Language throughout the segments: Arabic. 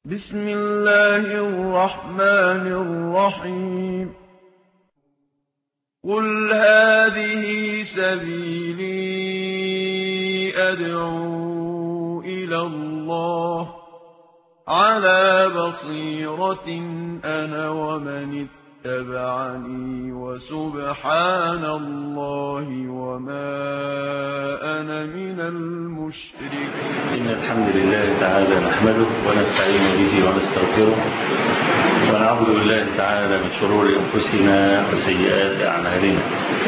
بسم الله الرحمن الرحيم قل هذه سبيلي أدعو إلى الله على بصيرة أنا ومن اتبعني وسبحان الله وما أنا من المشركين. إن الحمد لله تعالى نحمده ونستعين به ونستغفره ونعوذ بالله تعالى من شرور أنفسنا وسيئات أعمالنا.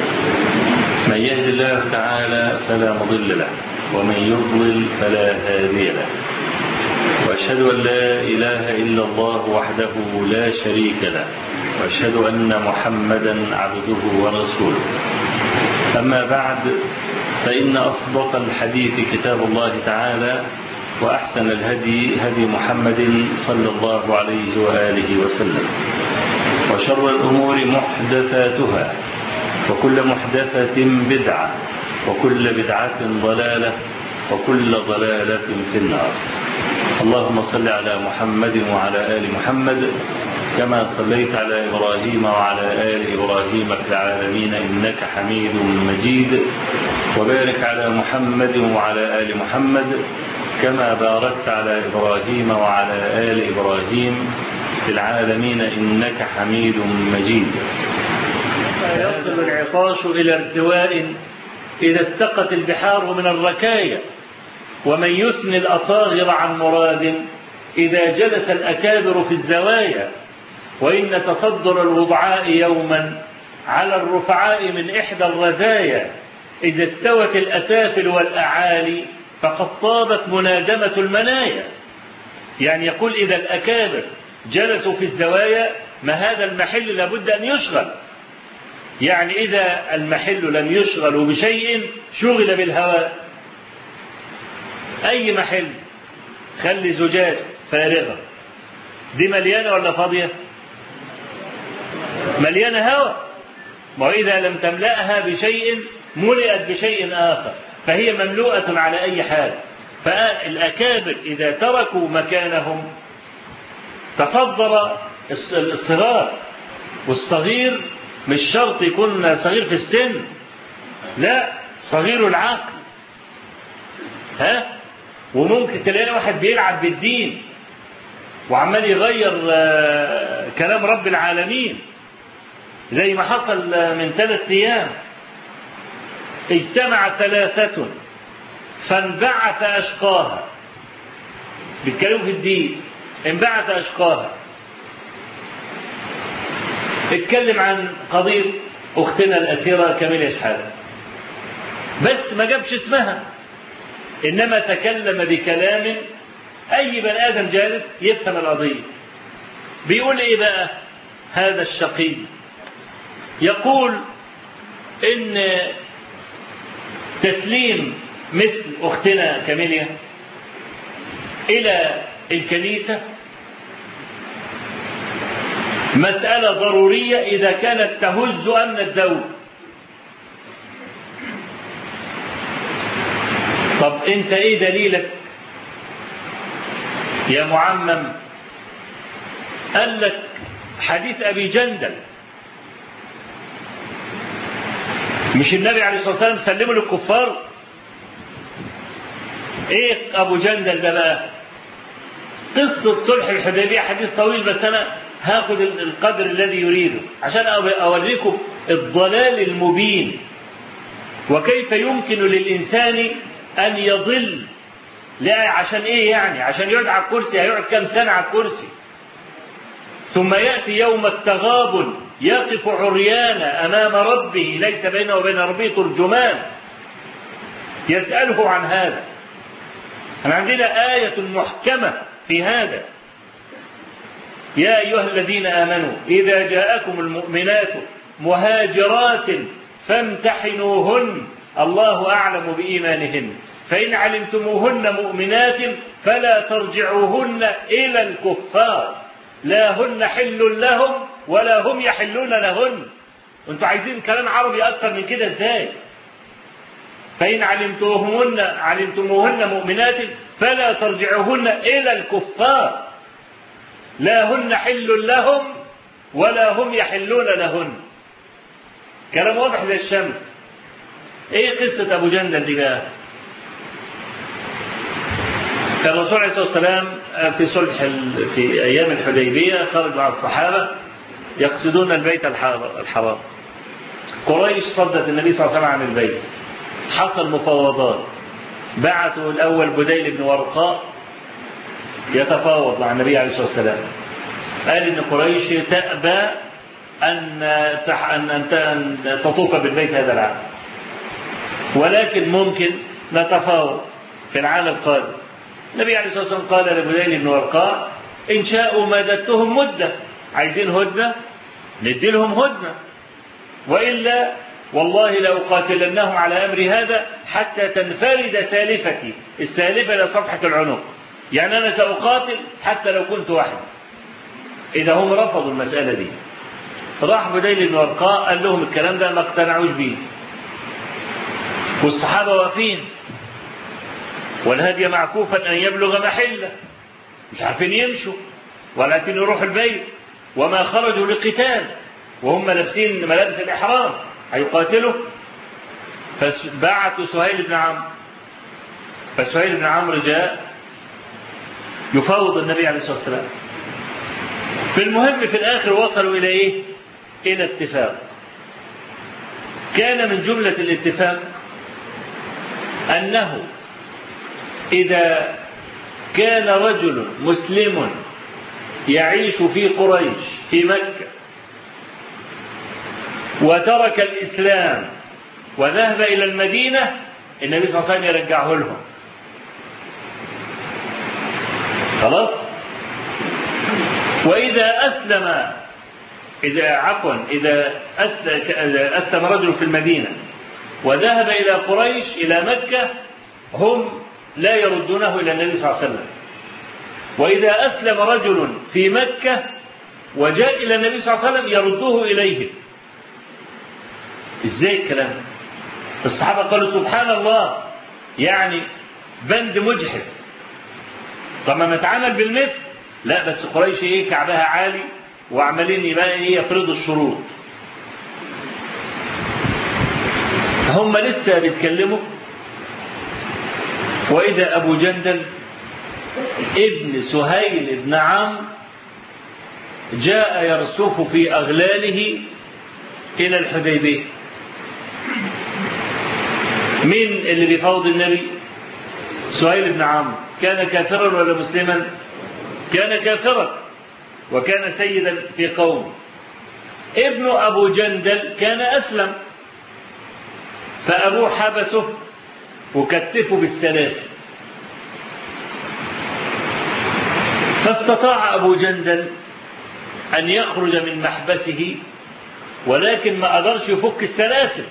من يهد الله تعالى فلا مضل له ومن يضلل فلا هادي له، وأشهد أن لا إله إلا الله وحده لا شريك له، وأشهد أن محمدا عبده ورسوله. أما بعد، فإن أصدق الحديث كتاب الله تعالى، وأحسن الهدي هدي محمد صلى الله عليه وآله وسلم، وشر الأمور محدثاتها، وكل محدثة بدعة، وكل بدعة ضلالة، وكل ضلالة في النار. اللهم صل على محمد وعلى آل محمد كما صليت على إبراهيم وعلى آل إبراهيم في العالمين إنك حميد مجيد، وبارك على محمد وعلى آل محمد كما باركت على إبراهيم وعلى آل إبراهيم في العالمين إنك حميد مجيد. يصل العطاش إلى ارتواء إذا استقت البحار من الركايا، ومن يثني الأصاغر عن مراد إذا جلس الأكابر في الزوايا، وإن تصدر الوضعاء يوما على الرفعاء من إحدى الرزايا، إذا استوت الأسافل والأعالي فقد طابت منادمة المنايا. يعني يقول إذا الأكابر جلسوا في الزوايا ما هذا المحل لابد أن يشغل. يعني إذا المحل لم يشغل بشيء شغل بالهواء. أي محل خلي زجاج فارغة دي مليانة ولا فاضية؟ مليانة هواء. وإذا لم تملأها بشيء ملئت بشيء آخر، فهي مملوءة على أي حال. فالأكابر إذا تركوا مكانهم تصدر الصغار، والصغير مش شرط يكون صغير في السن، لا، صغير العقل. وممكن تلاقي واحد بيلعب بالدين وعمال يغير كلام رب العالمين، زي ما حصل من 3 أيام. اجتمع 3 فانبعث أشقاها، بيتكلموا في الدين، انبعث أشقاها. اتكلم عن قضية أختنا الأسيرة كاميليا شحاتة، بس ما جابش اسمها، إنما تكلم بكلام أي بني آدم جالس يفهم القضية. بيقول إيه بقى هذا الشقي؟ يقول إن تسليم مثل أختنا كاميليا إلى الكنيسة مسألة ضرورية إذا كانت تهز أمن الدولة. طب أنت إيه دليلك يا معمم؟ قال لك حديث أبي جندل. مش النبي عليه الصلاة والسلام سلموا للكفار؟ إيه أبو جندل ده بقى؟ قصة صلح الحديبية حديث طويل، بس أنا هاخد القدر الذي يريده عشان أوريكم الضلال المبين، وكيف يمكن للإنسان أن يضل. لا، عشان إيه يعني؟ عشان يقعد على الكرسي، هيقعد كم سنة على الكرسي؟ ثم يأتي يوم التغابن يقف عريانا أمام ربه ليس بينه وبين ربه ترجمان يسأله عن هذا. أنا عندنا آية محكمة في هذا: يا أيها الذين آمنوا إذا جاءكم المؤمنات مهاجرات فامتحنوهن الله أعلم بإيمانهن فإن علمتموهن مؤمنات فلا ترجعوهن إلى الكفار لا هن حل لهم ولا هم يحلون لهن. وانتوا عايزين كلام عربي أكثر من كده ازاي؟ فإن علمتموهن مؤمنات فلا ترجعوهن إلى الكفار لا هن حل لهم ولا هم يحلون لهن. كلام واضح زي الشمس. ايه قصة ابو جندل دي بقى؟ كان الرسول عليه الصلاة والسلام في صلح في ايام الحديبية خرج مع الصحابة يقصدون البيت الحرام. قريش صدت النبي صلى الله عليه وسلم عن البيت. حصل مفاوضات. بعثوا الاول بديل بن ورقاء يتفاوض مع النبي عليه الصلاة والسلام. قال ان قريش تأبى أن تطوف بالبيت هذا العام، ولكن ممكن نتفاوض في العام القادم. النبي عليه الصلاة والسلام قال لبديل بن ورقاء إن شاءوا مددتهم مدة، عايزين هدنة ندي لهم هدنة، وإلا والله لأقاتلنهم على أمر هذا حتى تنفرد سالفتي. السالفة إلى صفحة العنق، يعني أنا سأقاتل حتى لو كنت وحدي. إذا هم رفضوا المسألة دي، راح بديل بن ورقاء قال لهم الكلام ده، ما اقتنعوش بيه، والصحابة واقفين والهدي معكوفا أن يبلغ محله، مش عارفين يمشوا ولا عارفين يروحوا البيت، وما خرجوا لقتال وهم لابسين ملابس الإحرام هيقاتلوا. فبعثوا سهيل بن عمرو، فسهيل بن عمرو جاء يفاوض النبي عليه الصلاة والسلام. في المهم في الآخر وصلوا إلى إيه؟ إلى اتفاق. كان من جملة الاتفاق أنه إذا كان رجل مسلم يعيش في قريش في مكة وترك الإسلام وذهب إلى المدينة، النبي صلى الله عليه وسلم يرجعه لهم. خلاص. وإذا أسلم إذا أسلم رجل في المدينة وذهب إلى قريش إلى مكة، هم لا يردونه إلى النبي صلى الله عليه وسلم. وإذا أسلم رجل في مكة وجاء إلى النبي صلى الله عليه وسلم يردوه إليهم. إزاي الكلام؟ الصحابة قالوا سبحان الله، يعني بند مجحف. طب ما نتعامل بالمثل؟ لا، بس قريش إيه كعبها عالي وعمالين يبقى إيه يفرضوا الشروط. هم لسه بيتكلموا، وإذا أبو جندل ابن سهيل بن عمرو جاء يرسف في أغلاله إلى الحديبية. مين اللي بيفاوض النبي؟ سهيل بن عمرو. كان كافرا ولا مسلما؟ كان كافرا وكان سيدا في قوم. ابن أبو جندل كان أسلم، فأبوه حبسه وكتفه بالسلاسل. فاستطاع أبو جندل أن يخرج من محبسه، ولكن ما قدرش يفك السلاسل،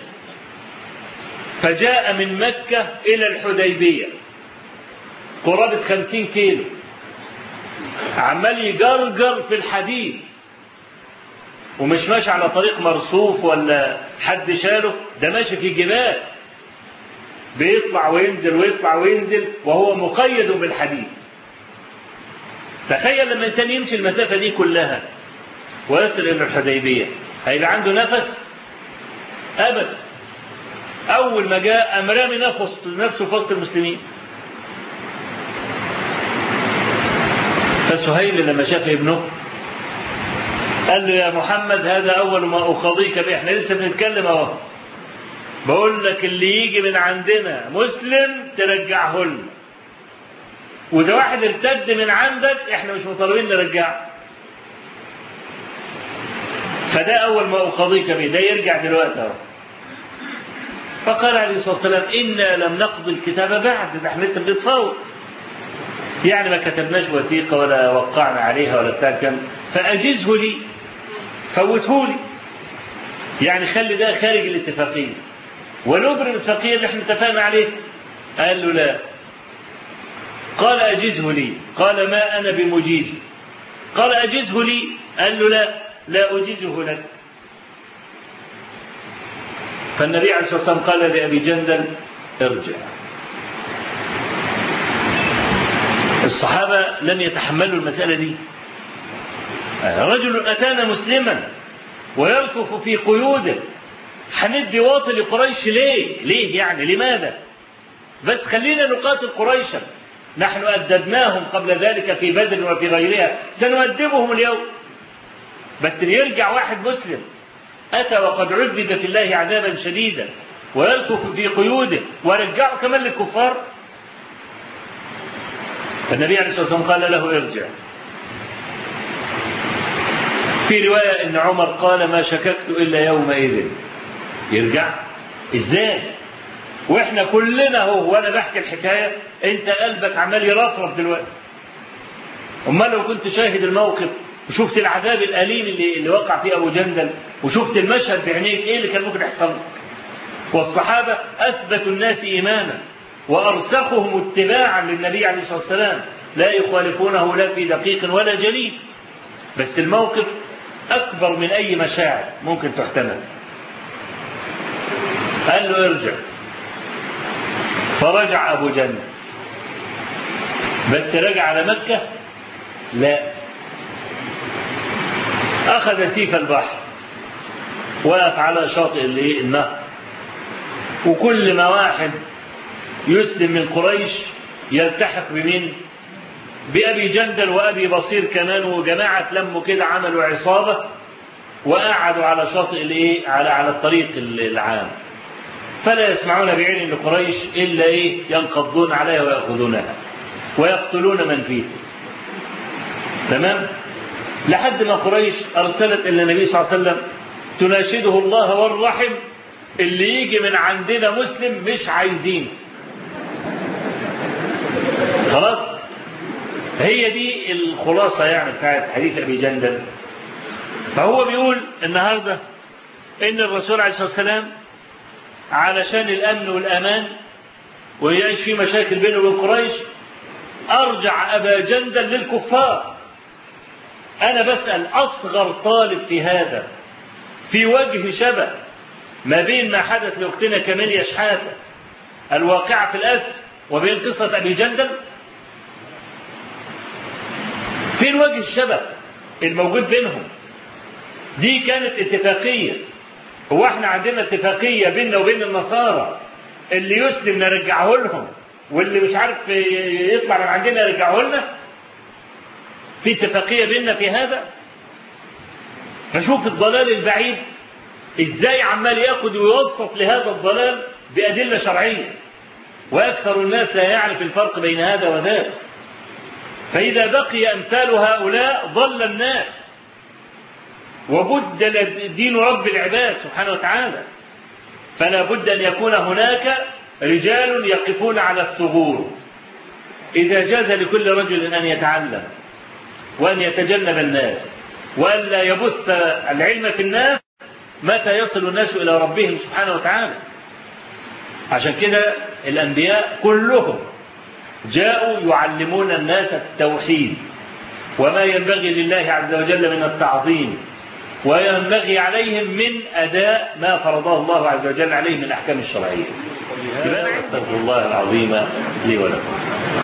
فجاء من مكة إلى الحديبية قرابة 50 كيلو، عمال يجرجر في الحديد، ومش ماشي على طريق مرصوف ولا حد شاله، ده ماشي في جبال بيطلع وينزل ويطلع وينزل وهو مقيد بالحديد. تخيل لما الإنسان يمشي المسافة دي كلها ويصل إلى الحديبية، هيبقى عنده نفس؟ أبدا. أول ما جاء أمرامي نفسه في وسط المسلمين. فسهيل لما شاف ابنه قال له يا محمد هذا أول ما أخاضيك به، احنا لسه بنتكلم اهو، بقول لك اللي يجي من عندنا مسلم ترجعه لنا، وإذا واحد ارتد من عندك احنا مش مطالبين نرجعه. فده أول ما أخاضيك به، ده يرجع دلوقتي اهو. فقال عليه الصلاة والسلام إنا لم نقض الكتاب بعد، ده احنا لسه بنتفاوض، يعني ما كتبناش وثيقة ولا وقعنا عليها ولا بتاع كم، فأجزه لي، فوته لي، يعني خلي ده خارج الاتفاقية ونبرم الاتفاقية اللي احنا اتفقنا عليه. قال له لا. قال أجزه لي. قال ما أنا بمجيزه. قال أجزه لي. قال له لا، لا أجزه لك. فالنبي عليه الصلاة والسلام قال لأبي جندل ارجع. الصحابة لم يتحملوا المسألة دي، رجل أتانا مسلما ويلطف في قيوده، هندي واطي لقريش ليه يعني لماذا؟ بس خلينا نقاتل قريشا، نحن أدبناهم قبل ذلك في بدر وفي غيرها، سنؤدبهم اليوم. بس يرجع واحد مسلم أتى وقد عذب في الله عذابا شديدا ويلطف في قيوده ورجعه كمان للكفار. فالنبي عليه الصلاة والسلام قال له ارجع. في رواية ان عمر قال ما شككت إلا يومئذ. يرجع ازاي واحنا كلنا هو وانا بحكي الحكاية انت قلبك عمال يرفرف دلوقتي؟ امال لو كنت شاهد الموقف وشفت العذاب الأليم اللي وقع فيه أبو جندل وشفت المشهد بعينيك ايه اللي كان ممكن يحصل؟ والصحابة أثبت الناس إيمانا وأرسخهم اتباعا للنبي عليه الصلاة والسلام، لا يخالفونه لا في دقيق ولا جليل. بس الموقف أكبر من أي مشاعر ممكن تحتمل. قال له ارجع، فرجع أبو جندل. بس رجع على مكة؟ لا، أخذ سيف البحر وقف على شاطئ النهر، وكل ما واحد يسلم من قريش يلتحق بمين؟ بأبي جندل وأبي بصير كمان، وجماعة لموا كده عملوا عصابة وقعدوا على شاطئ على الطريق العام، فلا يسمعون بعين لقريش إلا ينقضون عليها ويأخذونها ويقتلون من فيه. تمام؟ لحد ما قريش أرسلت إلى النبي صلى الله عليه وسلم تناشده الله والرحم، اللي يجي من عندنا مسلم مش عايزين. خلاص، هي دي الخلاصة يعني بتاعت حديث أبي جندل. فهو بيقول النهاردة إن الرسول عليه الصلاة والسلام علشان الأمن والأمان ويعيش في مشاكل بينه وبين قريش أرجع أبا جندل للكفار. أنا بسأل أصغر طالب في هذا في وجه شبه ما بين ما حدث لأختنا كاميليا شحاتة الواقعة في الأسر وبين قصة أبي جندل؟ فين وجه الشبه الموجود بينهم؟ دي كانت اتفاقية. هو احنا عندنا اتفاقية بيننا وبين النصارى اللي يسلم نرجعه لهم واللي مش عارف يطلع من عندنا يرجعه لنا؟ في اتفاقية بيننا في هذا؟ فشوف الضلال البعيد ازاي عمال ياخد ويوصف لهذا الضلال بأدلة شرعية، وأكثر الناس لا يعرف الفرق بين هذا وذاك. فإذا بقي أمثال هؤلاء ضل الناس وبدل دين رب العباد سبحانه وتعالى. فلا بد أن يكون هناك رجال يقفون على الثغور. إذا جاز لكل رجل أن يتعلم وأن يتجنب الناس وأن لا يبث العلم في الناس، متى يصل الناس إلى ربهم سبحانه وتعالى؟ عشان كده الأنبياء كلهم جاءوا يعلمون الناس التوحيد وما ينبغي لله عز وجل من التعظيم، وينبغي عليهم من أداء ما فرضه الله عز وجل عليهم من الأحكام الشرعية. أستغفر الله العظيم لي ولكم.